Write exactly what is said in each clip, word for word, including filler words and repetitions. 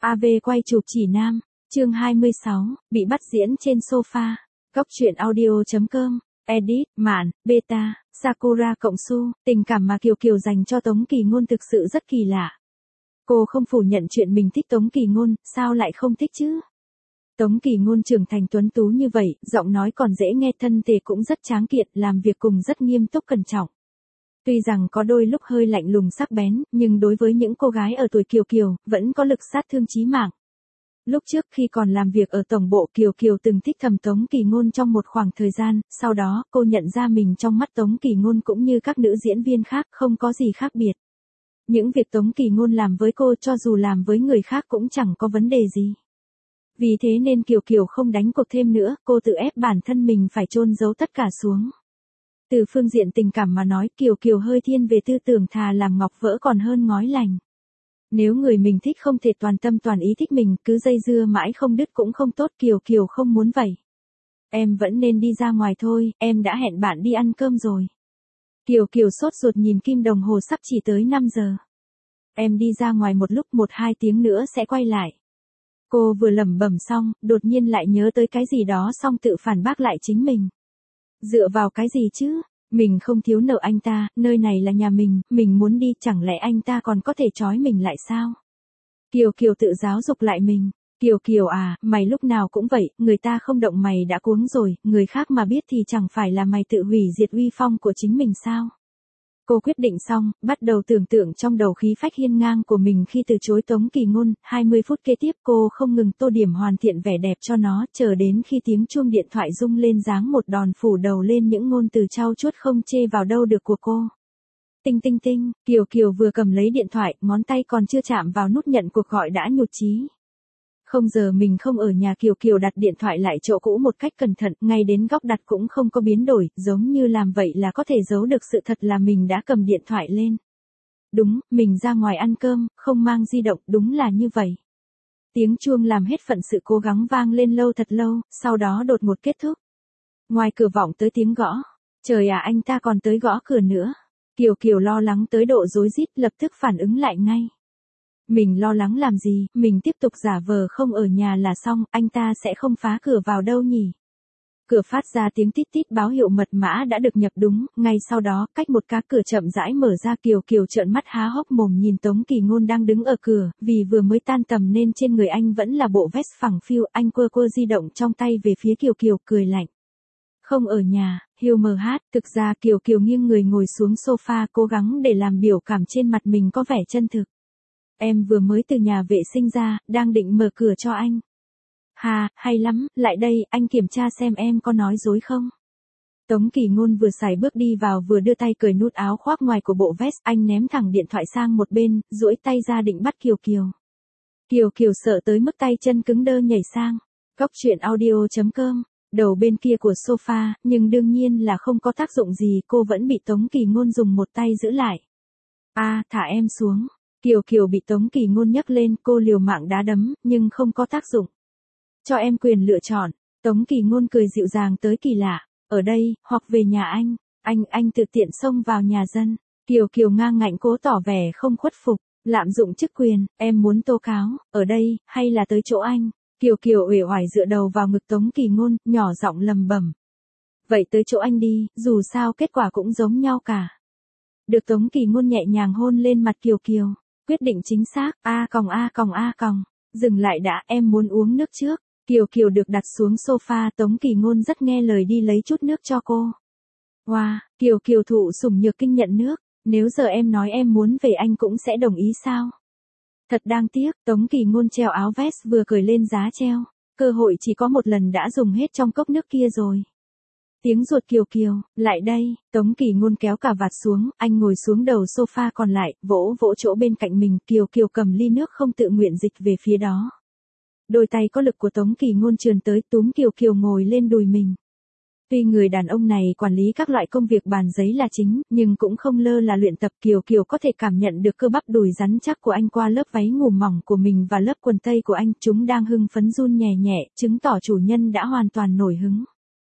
a vê quay chụp chỉ nam, chương hai mươi sáu, bị bắt diễn trên sofa. Góc truyện audio chấm com, edit, mạn, beta, Sakura cộng su, tình cảm mà Kiều Kiều dành cho Tống Kỳ Ngôn thực sự rất kỳ lạ. Cô không phủ nhận chuyện mình thích Tống Kỳ Ngôn, sao lại không thích chứ? Tống Kỳ Ngôn trưởng thành tuấn tú như vậy, giọng nói còn dễ nghe, thân thể cũng rất tráng kiện, làm việc cùng rất nghiêm túc cẩn trọng. Tuy rằng có đôi lúc hơi lạnh lùng sắc bén, nhưng đối với những cô gái ở tuổi Kiều Kiều, vẫn có lực sát thương chí mạng. Lúc trước khi còn làm việc ở tổng bộ, Kiều Kiều từng thích thầm Tống Kỳ Ngôn trong một khoảng thời gian, sau đó cô nhận ra mình trong mắt Tống Kỳ Ngôn cũng như các nữ diễn viên khác không có gì khác biệt. Những việc Tống Kỳ Ngôn làm với cô cho dù làm với người khác cũng chẳng có vấn đề gì. Vì thế nên Kiều Kiều không đánh cuộc thêm nữa, cô tự ép bản thân mình phải chôn giấu tất cả xuống. Từ phương diện tình cảm mà nói, Kiều Kiều hơi thiên về tư tưởng thà làm ngọc vỡ còn hơn ngói lành. Nếu người mình thích không thể toàn tâm toàn ý thích mình, cứ dây dưa mãi không đứt cũng không tốt, Kiều Kiều không muốn vậy. Em vẫn nên đi ra ngoài thôi, em đã hẹn bạn đi ăn cơm rồi. Kiều Kiều sốt ruột nhìn kim đồng hồ sắp chỉ tới năm giờ. Em đi ra ngoài một lúc, một hai tiếng nữa sẽ quay lại. Cô vừa lẩm bẩm xong, đột nhiên lại nhớ tới cái gì đó xong tự phản bác lại chính mình. Dựa vào cái gì chứ? Mình không thiếu nợ anh ta, nơi này là nhà mình, mình muốn đi, chẳng lẽ anh ta còn có thể trói mình lại sao? Kiều Kiều tự giáo dục lại mình. Kiều Kiều à, mày lúc nào cũng vậy, người ta không động mày đã cuống rồi, người khác mà biết thì chẳng phải là mày tự hủy diệt uy phong của chính mình sao? Cô quyết định xong, bắt đầu tưởng tượng trong đầu khí phách hiên ngang của mình khi từ chối Tống Kỳ Ngôn. hai mươi phút kế tiếp cô không ngừng tô điểm hoàn thiện vẻ đẹp cho nó, chờ đến khi tiếng chuông điện thoại rung lên giáng một đòn phủ đầu lên những ngôn từ trau chuốt không chê vào đâu được của cô. Tinh tinh tinh, Kiều Kiều vừa cầm lấy điện thoại, ngón tay còn chưa chạm vào nút nhận cuộc gọi đã nhụt chí. Không giờ mình không ở nhà, Kiều Kiều đặt điện thoại lại chỗ cũ một cách cẩn thận, ngay đến góc đặt cũng không có biến đổi, giống như làm vậy là có thể giấu được sự thật là mình đã cầm điện thoại lên. Đúng, mình ra ngoài ăn cơm, không mang di động, đúng là như vậy. Tiếng chuông làm hết phận sự cố gắng vang lên lâu thật lâu, sau đó đột ngột kết thúc. Ngoài cửa vọng tới tiếng gõ. Trời à, anh ta còn tới gõ cửa nữa. Kiều Kiều lo lắng tới độ rối rít, lập tức phản ứng lại ngay. Mình lo lắng làm gì, mình tiếp tục giả vờ không ở nhà là xong, anh ta sẽ không phá cửa vào đâu nhỉ. Cửa phát ra tiếng tít tít báo hiệu mật mã đã được nhập đúng, ngay sau đó, cách một cá cửa chậm rãi mở ra. Kiều Kiều trợn mắt há hốc mồm nhìn Tống Kỳ Ngôn đang đứng ở cửa, vì vừa mới tan tầm nên trên người anh vẫn là bộ vest phẳng phiu, anh quơ quơ di động trong tay về phía Kiều Kiều, cười lạnh. Không ở nhà, hiu mờ hát, thực ra Kiều Kiều nghiêng người ngồi xuống sofa, cố gắng để làm biểu cảm trên mặt mình có vẻ chân thực. Em vừa mới từ nhà vệ sinh ra, đang định mở cửa cho anh. Hà, hay lắm, lại đây, anh kiểm tra xem em có nói dối không. Tống Kỳ Ngôn vừa sải bước đi vào vừa đưa tay cởi nút áo khoác ngoài của bộ vest, anh ném thẳng điện thoại sang một bên, duỗi tay ra định bắt Kiều Kiều. Kiều Kiều sợ tới mức tay chân cứng đơ nhảy sang. Góc truyện audio chấm com, đầu bên kia của sofa, nhưng đương nhiên là không có tác dụng gì, cô vẫn bị Tống Kỳ Ngôn dùng một tay giữ lại. À, thả em xuống. Kiều Kiều bị Tống Kỳ Ngôn nhấc lên, cô liều mạng đá đấm, nhưng không có tác dụng. Cho em quyền lựa chọn. Tống Kỳ Ngôn cười dịu dàng tới kỳ lạ. Ở đây, hoặc về nhà anh. Anh, anh tự tiện xông vào nhà dân. Kiều Kiều ngang ngạnh cố tỏ vẻ không khuất phục. Lạm dụng chức quyền, em muốn tố cáo, ở đây, hay là tới chỗ anh? Kiều Kiều uể oải dựa đầu vào ngực Tống Kỳ Ngôn, nhỏ giọng lầm bẩm. Vậy tới chỗ anh đi, dù sao kết quả cũng giống nhau cả. Được Tống Kỳ Ngôn nhẹ nhàng hôn lên mặt Kiều Kiều. Quyết định chính xác, a còng a còng a còng. Dừng lại đã, em muốn uống nước trước. Kiều Kiều được đặt xuống sofa, Tống Kỳ Ngôn rất nghe lời đi lấy chút nước cho cô. Wow, Kiều Kiều thụ sủng nhược kinh nhận nước. Nếu giờ em nói em muốn về anh cũng sẽ đồng ý sao? Thật đáng tiếc, Tống Kỳ Ngôn treo áo vest vừa cởi lên giá treo. Cơ hội chỉ có một lần đã dùng hết trong cốc nước kia rồi. Tiếng ruột Kiều Kiều, lại đây, Tống Kỳ Ngôn kéo cà vạt xuống, anh ngồi xuống đầu sofa còn lại, vỗ vỗ chỗ bên cạnh mình, Kiều Kiều cầm ly nước không tự nguyện dịch về phía đó. Đôi tay có lực của Tống Kỳ Ngôn trườn tới túm Kiều Kiều ngồi lên đùi mình. Tuy người đàn ông này quản lý các loại công việc bàn giấy là chính, nhưng cũng không lơ là luyện tập. Kiều Kiều có thể cảm nhận được cơ bắp đùi rắn chắc của anh qua lớp váy ngủ mỏng của mình và lớp quần tây của anh, chúng đang hưng phấn run nhẹ nhẹ, chứng tỏ chủ nhân đã hoàn toàn nổi hứng.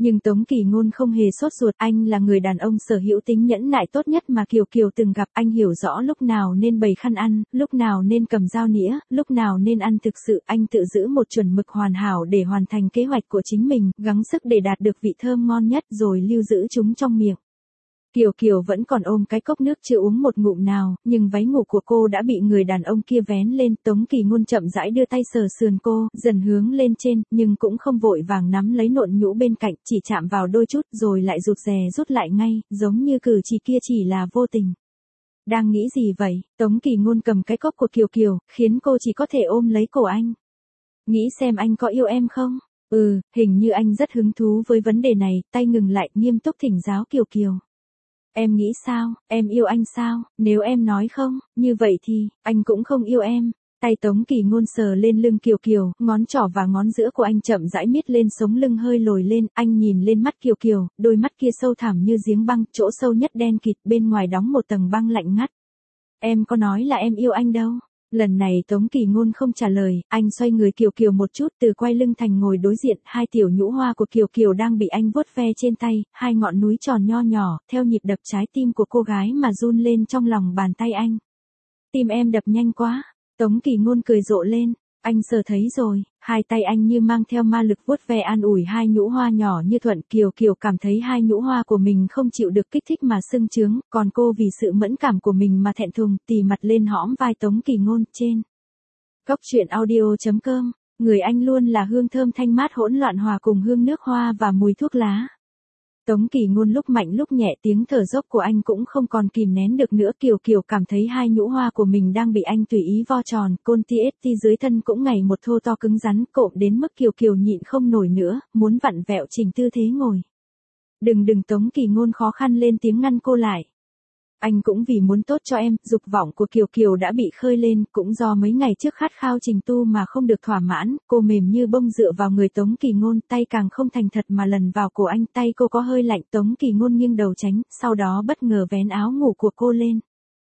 Nhưng Tống Kỳ Ngôn không hề sốt ruột, anh là người đàn ông sở hữu tính nhẫn nại tốt nhất mà Kiều Kiều từng gặp, anh hiểu rõ lúc nào nên bày khăn ăn, lúc nào nên cầm dao nĩa, lúc nào nên ăn thực sự, anh tự giữ một chuẩn mực hoàn hảo để hoàn thành kế hoạch của chính mình, gắng sức để đạt được vị thơm ngon nhất rồi lưu giữ chúng trong miệng. Kiều Kiều vẫn còn ôm cái cốc nước chưa uống một ngụm nào, nhưng váy ngủ của cô đã bị người đàn ông kia vén lên, Tống Kỳ Ngôn chậm rãi đưa tay sờ sườn cô, dần hướng lên trên, nhưng cũng không vội vàng nắm lấy nộn nhũ bên cạnh, chỉ chạm vào đôi chút, rồi lại rụt rè rút lại ngay, giống như cử chỉ kia chỉ là vô tình. Đang nghĩ gì vậy? Tống Kỳ Ngôn cầm cái cốc của Kiều Kiều, khiến cô chỉ có thể ôm lấy cổ anh. Nghĩ xem anh có yêu em không? Ừ, hình như anh rất hứng thú với vấn đề này, tay ngừng lại, nghiêm túc thỉnh giáo Kiều Kiều. Em nghĩ sao, em yêu anh sao, nếu em nói không, như vậy thì, anh cũng không yêu em. Tay Tống Kỳ Ngôn sờ lên lưng Kiều Kiều, ngón trỏ và ngón giữa của anh chậm rãi miết lên sống lưng hơi lồi lên, anh nhìn lên mắt Kiều Kiều, đôi mắt kia sâu thẳm như giếng băng, chỗ sâu nhất đen kịt, bên ngoài đóng một tầng băng lạnh ngắt. Em có nói là em yêu anh đâu. Lần này Tống Kỳ Ngôn không trả lời, anh xoay người Kiều Kiều một chút từ quay lưng thành ngồi đối diện, hai tiểu nhũ hoa của Kiều Kiều đang bị anh vuốt ve trên tay, hai ngọn núi tròn nho nhỏ, theo nhịp đập trái tim của cô gái mà run lên trong lòng bàn tay anh. Tim em đập nhanh quá, Tống Kỳ Ngôn cười rộ lên, anh sờ thấy rồi, hai tay anh như mang theo ma lực vuốt ve an ủi hai nhũ hoa nhỏ như thuận. Kiều Kiều cảm thấy hai nhũ hoa của mình không chịu được kích thích mà sưng trướng, còn cô vì sự mẫn cảm của mình mà thẹn thùng, tì mặt lên hõm vai Tống Kỳ Ngôn trên. Cốc truyện audio chấm com, người anh luôn là hương thơm thanh mát hỗn loạn hòa cùng hương nước hoa và mùi thuốc lá. Tống Kỳ Ngôn lúc mạnh lúc nhẹ, tiếng thở dốc của anh cũng không còn kìm nén được nữa. Kiều Kiều cảm thấy hai nhũ hoa của mình đang bị anh tùy ý vo tròn, côn ti ét ti dưới thân cũng ngày một thô to cứng rắn, cộm đến mức Kiều Kiều nhịn không nổi nữa, muốn vặn vẹo chỉnh tư thế ngồi. Đừng đừng Tống Kỳ Ngôn khó khăn lên tiếng ngăn cô lại. Anh cũng vì muốn tốt cho em, dục vọng của Kiều Kiều đã bị khơi lên, cũng do mấy ngày trước khát khao trình tu mà không được thỏa mãn, cô mềm như bông dựa vào người Tống Kỳ Ngôn, tay càng không thành thật mà lần vào cổ anh, tay cô có hơi lạnh, Tống Kỳ Ngôn nghiêng đầu tránh, sau đó bất ngờ vén áo ngủ của cô lên.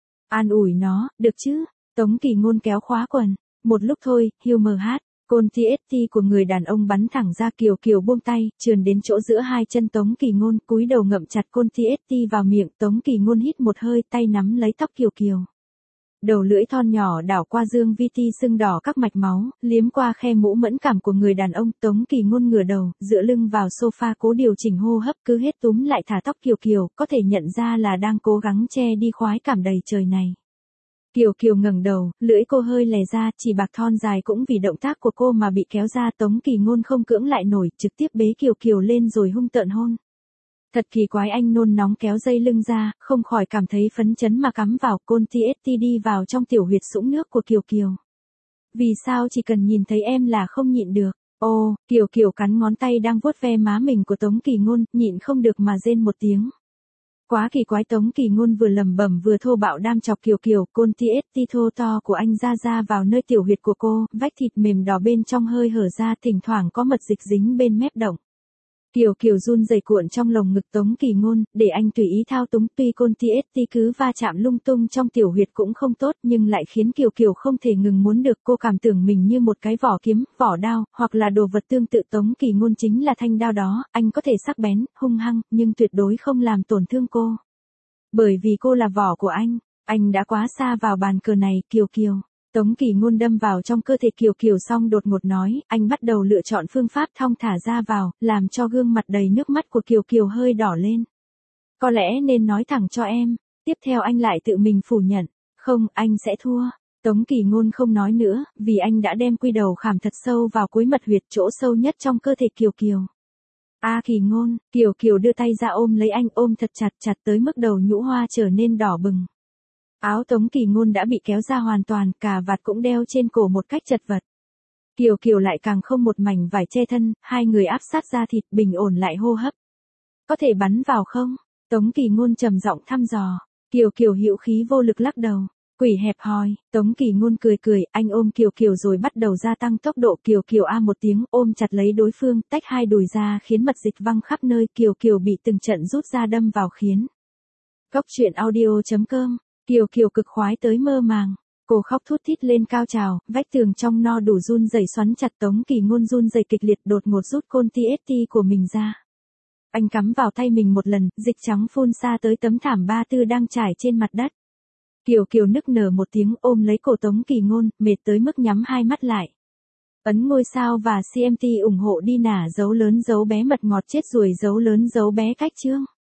An ủi nó, được chứ? Tống Kỳ Ngôn kéo khóa quần, một lúc thôi, hiu mờ hát. Côn ti ét ti của người đàn ông bắn thẳng ra. Kiều Kiều buông tay, trườn đến chỗ giữa hai chân Tống Kỳ Ngôn, cúi đầu ngậm chặt côn ti ét ti vào miệng. Tống Kỳ Ngôn hít một hơi, tay nắm lấy tóc Kiều Kiều. Đầu lưỡi thon nhỏ đảo qua dương vi ti sưng đỏ các mạch máu, liếm qua khe mũ mẫn cảm của người đàn ông. Tống Kỳ Ngôn ngửa đầu, dựa lưng vào sofa cố điều chỉnh hô hấp, cứ hết túm lại thả tóc Kiều Kiều, có thể nhận ra là đang cố gắng che đi khoái cảm đầy trời này. Kiều Kiều ngẩng đầu, lưỡi cô hơi lè ra, chỉ bạc thon dài cũng vì động tác của cô mà bị kéo ra. Tống Kỳ Ngôn không cưỡng lại nổi, trực tiếp bế Kiều Kiều lên rồi hung tợn hôn. Thật kỳ quái, anh nôn nóng kéo dây lưng ra, không khỏi cảm thấy phấn chấn mà cắm vào. Côn ti ét ti đi vào trong tiểu huyệt sũng nước của Kiều Kiều. Vì sao chỉ cần nhìn thấy em là không nhịn được? Ô, Kiều Kiều cắn ngón tay đang vuốt ve má mình của Tống Kỳ Ngôn, nhịn không được mà rên một tiếng. Quá kỳ quái, Tống Kỳ Ngôn vừa lẩm bẩm vừa thô bạo đam chọc Kiều Kiều, côn ti ét ti thô to của anh ra ra vào nơi tiểu huyệt của cô, vách thịt mềm đỏ bên trong hơi hở ra, thỉnh thoảng có mật dịch dính bên mép động. Kiều Kiều run rẩy cuộn trong lồng ngực Tống Kỳ Ngôn, để anh tùy ý thao túng. Tuy côn ti ét ti cứ va chạm lung tung trong tiểu huyệt cũng không tốt, nhưng lại khiến Kiều Kiều không thể ngừng muốn được. Cô cảm tưởng mình như một cái vỏ kiếm, vỏ đao, hoặc là đồ vật tương tự. Tống Kỳ Ngôn chính là thanh đao đó, anh có thể sắc bén, hung hăng, nhưng tuyệt đối không làm tổn thương cô. Bởi vì cô là vỏ của anh, anh đã quá xa vào bàn cờ này. Kiều Kiều. Tống Kỳ Ngôn đâm vào trong cơ thể Kiều Kiều xong đột ngột nói, anh bắt đầu lựa chọn phương pháp thong thả ra vào, làm cho gương mặt đầy nước mắt của Kiều Kiều hơi đỏ lên. Có lẽ nên nói thẳng cho em. Tiếp theo anh lại tự mình phủ nhận, không, anh sẽ thua. Tống Kỳ Ngôn không nói nữa, vì anh đã đem quy đầu khảm thật sâu vào cuối mật huyệt, chỗ sâu nhất trong cơ thể Kiều Kiều. A à, Kỳ Ngôn, Kiều Kiều đưa tay ra ôm lấy anh, ôm thật chặt, chặt tới mức đầu nhũ hoa trở nên đỏ bừng. Áo Tống Kỳ Ngôn đã bị kéo ra hoàn toàn, cà vạt cũng đeo trên cổ một cách chật vật. Kiều Kiều lại càng không một mảnh vải che thân, hai người áp sát da thịt, bình ổn lại hô hấp. Có thể bắn vào không? Tống Kỳ Ngôn trầm giọng thăm dò. Kiều Kiều hữu khí vô lực lắc đầu. Quỷ hẹp hòi. Tống Kỳ Ngôn cười cười, anh ôm Kiều Kiều rồi bắt đầu gia tăng tốc độ. Kiều Kiều a một tiếng, ôm chặt lấy đối phương, tách hai đùi ra khiến mật dịch văng khắp nơi. Kiều Kiều bị từng trận rút ra đâm vào khiến. Cốc truyện audio chấm com. Kiều Kiều cực khoái tới mơ màng. Cô khóc thút thít lên cao trào, vách tường trong no đủ run rẩy xoắn chặt. Tống Kỳ Ngôn run rẩy kịch liệt, đột ngột rút côn ti ét ti của mình ra. Anh cắm vào tay mình một lần, dịch trắng phun ra tới tấm thảm ba tư đang trải trên mặt đất. Kiều Kiều nức nở một tiếng ôm lấy cổ Tống Kỳ Ngôn, mệt tới mức nhắm hai mắt lại. Ấn ngôi sao và xê em tê ủng hộ đi nả dấu lớn dấu bé mật ngọt chết ruồi dấu lớn dấu bé cách chương.